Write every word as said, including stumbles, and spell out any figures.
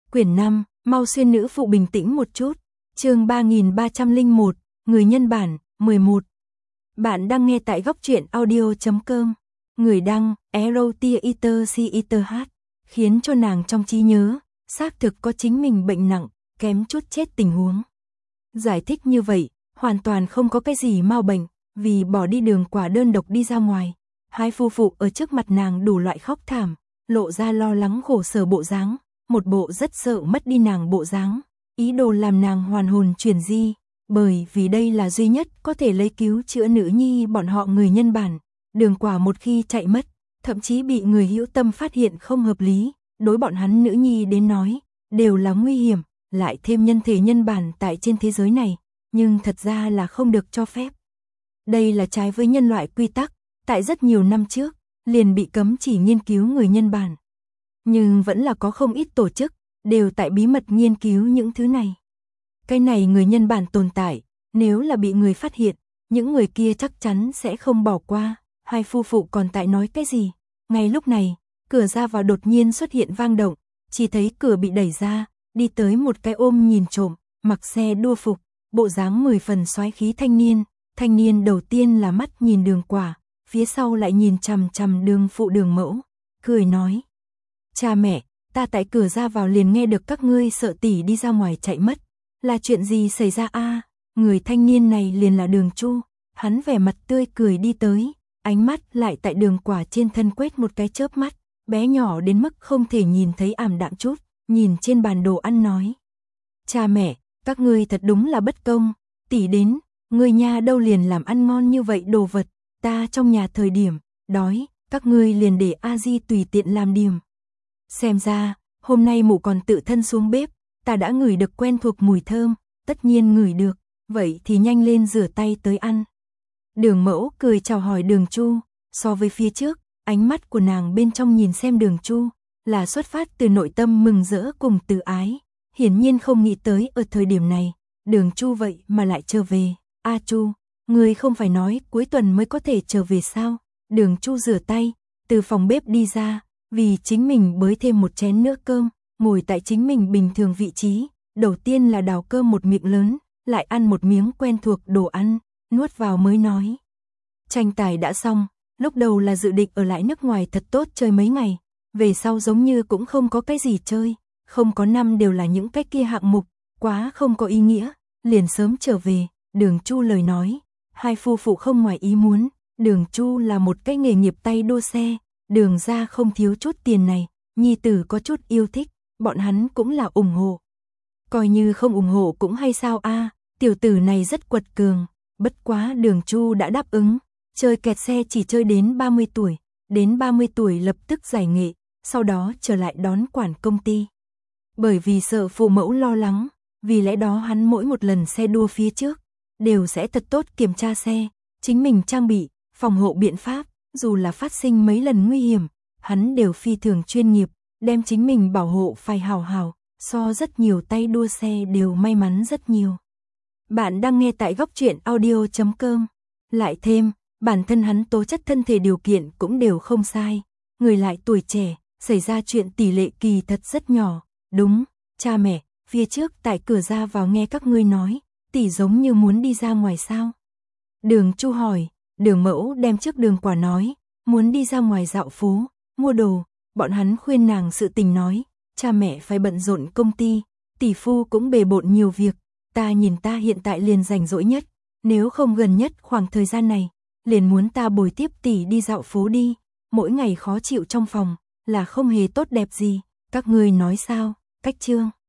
Quyển năm, mau xuyên nữ phụ bình tĩnh một chút. Chương ba nghìn ba trăm lẻ một, người nhân bản, mười một. Bạn đang nghe tại góc truyện audio chấm com. Người đăng, Erotiater khiến cho nàng trong trí nhớ, xác thực có chính mình bệnh nặng, kém chút chết tình huống. Giải thích như vậy, hoàn toàn không có cái gì mau bệnh, vì bỏ đi Đường Quả đơn độc đi ra ngoài. Hai phu phụ ở trước mặt nàng đủ loại khóc thảm, lộ ra lo lắng khổ sở bộ dáng, một bộ rất sợ mất đi nàng bộ dáng, ý đồ làm nàng hoàn hồn chuyển di, bởi vì đây là duy nhất có thể lấy cứu chữa nữ nhi bọn họ người nhân bản. Đường Quả một khi chạy mất, thậm chí bị người hữu tâm phát hiện không hợp lý, đối bọn hắn nữ nhi đến nói, đều là nguy hiểm, lại thêm nhân thể nhân bản tại trên thế giới này, nhưng thật ra là không được cho phép. Đây là trái với nhân loại quy tắc, tại rất nhiều năm trước, liền bị cấm chỉ nghiên cứu người nhân bản. Nhưng vẫn là có không ít tổ chức, đều tại bí mật nghiên cứu những thứ này. Cái này người nhân bản tồn tại, nếu là bị người phát hiện, những người kia chắc chắn sẽ không bỏ qua. Hai phu phụ còn tại nói cái gì? Ngay lúc này, cửa ra vào đột nhiên xuất hiện vang động, chỉ thấy cửa bị đẩy ra, đi tới một cái ôm nhìn trộm, mặc xe đua phục, bộ dáng mười phần soái khí thanh niên. Thanh niên đầu tiên là mắt nhìn Đường Quả, phía sau lại nhìn chằm chằm Đường phụ Đường mẫu, cười nói: "Cha mẹ, ta tại cửa ra vào liền nghe được các ngươi sợ tỷ đi ra ngoài chạy mất, là chuyện gì xảy ra a?" À? Người thanh niên này liền là Đường Chu, hắn vẻ mặt tươi cười đi tới, ánh mắt lại tại Đường Quả trên thân quét một cái chớp mắt, bé nhỏ đến mức không thể nhìn thấy ảm đạm chút, nhìn trên bàn đồ ăn nói: "Cha mẹ, các ngươi thật đúng là bất công, tỷ đến, người nhà đâu liền làm ăn ngon như vậy đồ vật, ta trong nhà thời điểm đói, các ngươi liền để A Di tùy tiện làm điểm. Xem ra, hôm nay mụ còn tự thân xuống bếp, ta đã ngửi được quen thuộc mùi thơm, tất nhiên ngửi được, vậy thì nhanh lên rửa tay tới ăn." Đường mẫu cười chào hỏi Đường Chu, so với phía trước, ánh mắt của nàng bên trong nhìn xem Đường Chu, là xuất phát từ nội tâm mừng rỡ cùng từ ái, hiển nhiên không nghĩ tới ở thời điểm này, Đường Chu vậy mà lại trở về. "A Chu, ngươi không phải nói cuối tuần mới có thể trở về sao?" Đường Chu rửa tay, từ phòng bếp đi ra, vì chính mình bới thêm một chén nữa cơm, ngồi tại chính mình bình thường vị trí, đầu tiên là đào cơm một miệng lớn, lại ăn một miếng quen thuộc đồ ăn, nuốt vào mới nói: "Tranh tài đã xong, lúc đầu là dự định ở lại nước ngoài thật tốt chơi mấy ngày, về sau giống như cũng không có cái gì chơi, không có năm đều là những cái kia hạng mục, quá không có ý nghĩa, liền sớm trở về." Đường Chu lời nói, hai phu phụ không ngoài ý muốn, Đường Chu là một cái nghề nghiệp tay đua xe, Đường gia không thiếu chút tiền này, nhi tử có chút yêu thích, bọn hắn cũng là ủng hộ. Coi như không ủng hộ cũng hay sao a, à, tiểu tử này rất quật cường, bất quá Đường Chu đã đáp ứng, chơi kẹt xe chỉ chơi đến ba mươi tuổi, đến ba mươi tuổi lập tức giải nghệ, sau đó trở lại đón quản công ty. Bởi vì sợ phụ mẫu lo lắng, vì lẽ đó hắn mỗi một lần xe đua phía trước, đều sẽ thật tốt kiểm tra xe, chính mình trang bị, phòng hộ biện pháp, dù là phát sinh mấy lần nguy hiểm, hắn đều phi thường chuyên nghiệp, đem chính mình bảo hộ phải hào hào, so rất nhiều tay đua xe đều may mắn rất nhiều. Bạn đang nghe tại góc truyện audio chấm com. Lại thêm, bản thân hắn tố chất thân thể điều kiện cũng đều không sai, người lại tuổi trẻ, xảy ra chuyện tỷ lệ kỳ thật rất nhỏ. "Đúng, cha mẹ, phía trước tại cửa ra vào nghe các ngươi nói, tỷ giống như muốn đi ra ngoài sao?" Đường Chu hỏi. Đường mẫu đem trước Đường Quả nói, muốn đi ra ngoài dạo phố, mua đồ, bọn hắn khuyên nàng sự tình nói, cha mẹ phải bận rộn công ty, tỷ phu cũng bề bộn nhiều việc, ta nhìn ta hiện tại liền rảnh rỗi nhất, nếu không gần nhất khoảng thời gian này, liền muốn ta bồi tiếp tỷ đi dạo phố đi, mỗi ngày khó chịu trong phòng, là không hề tốt đẹp gì, các ngươi nói sao? Cách chương